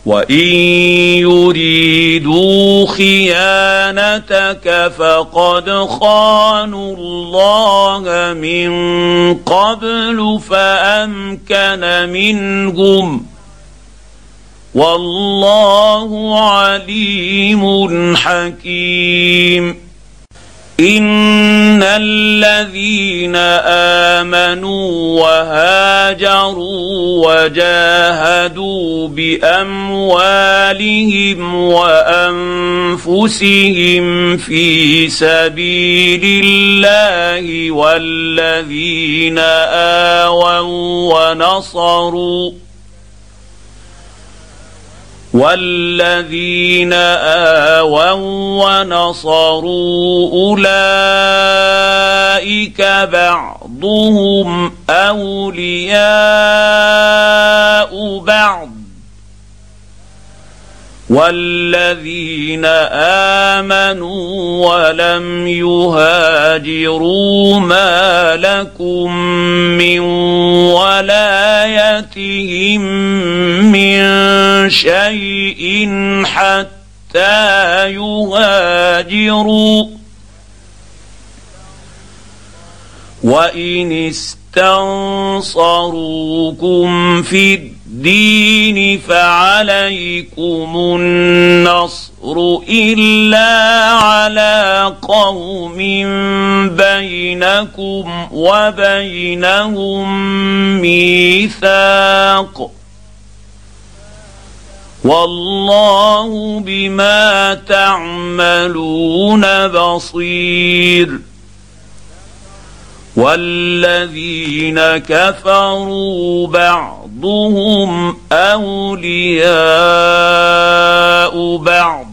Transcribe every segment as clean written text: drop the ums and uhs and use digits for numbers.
وان يريدوا خيانتك فقد خانوا الله من قبل فامكن منهم والله عليم حكيم. ان الذين امنوا وهاجروا وجاهدوا باموالهم وانفسهم في سبيل الله والذين آووا ونصروا أولئك بعضهم أولياء بعض والذين آمنوا ولم يهاجروا ما لكم من ولايتهم من شيء حتى يهاجروا وإن استنصروكم في الدين فعليكم النصر إلا على قوم بينكم وبينهم ميثاق والله بما تعملون بصير. والذين كفروا بعضهم أولياء بعض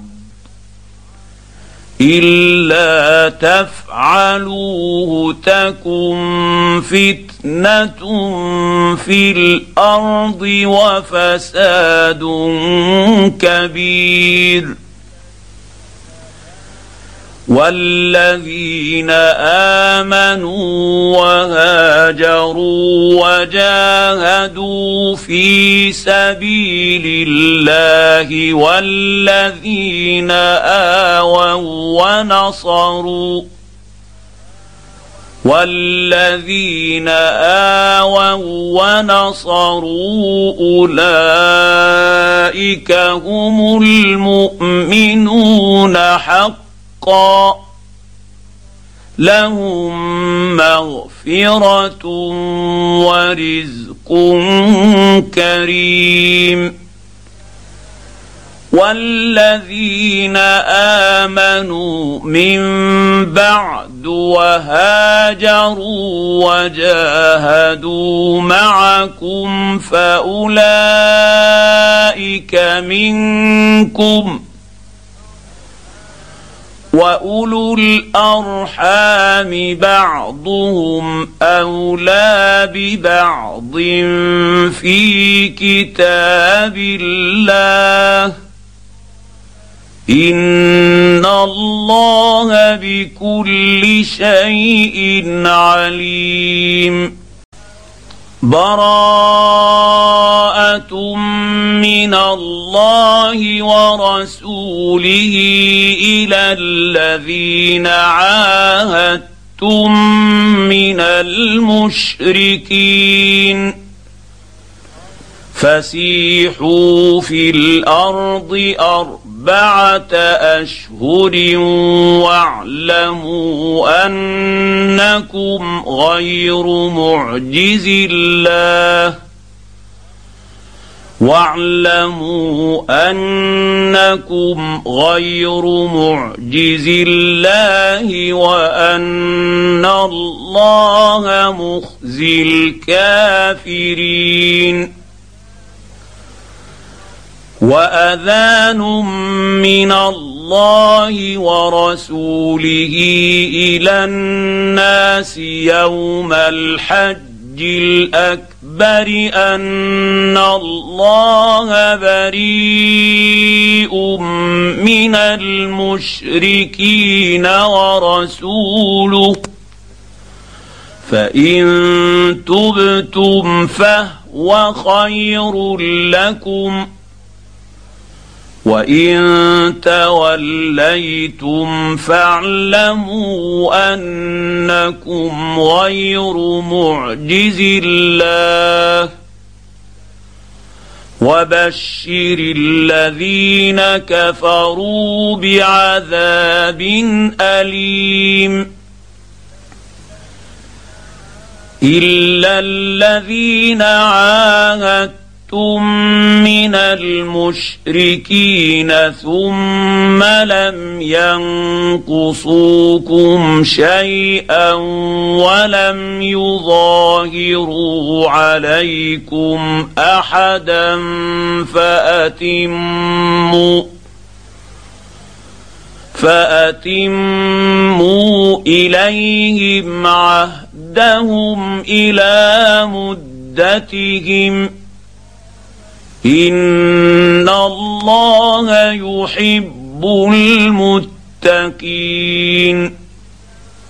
إلا تفعلوه تكن فتنة في الأرض وفساد كبير. والذين آمنوا وهاجروا وجاهدوا في سبيل الله والذين آووا ونصروا أولئك هم المؤمنون حقا لهم مغفرة ورزق كريم. والذين آمنوا من بعد وهاجروا وجاهدوا معكم فأولئك منكم وأولو الأرحام بعضهم أولى ببعض في كتاب الله إن الله بكل شيء عليم. براءة من الله ورسوله إلى الذين عاهدتم من المشركين فسيحوا في الأرض 4 أشهر واعلموا أنكم غير معجز الله وأن الله مخزي الكافرين. وأذان من الله ورسوله إلى الناس يوم الحج الأكبر أن الله بريء من المشركين ورسوله فإن تبتم فهو خير لكم وان توليتم فاعلموا انكم غير معجز الله وبشر الذين كفروا بعذاب اليم الا الذين عاهدتم من المشركين ثم لم ينقصوكم شيئا ولم يظاهروا عليكم احدا فاتموا اليهم عهدهم الى مدتهم ان الله يحب المتقين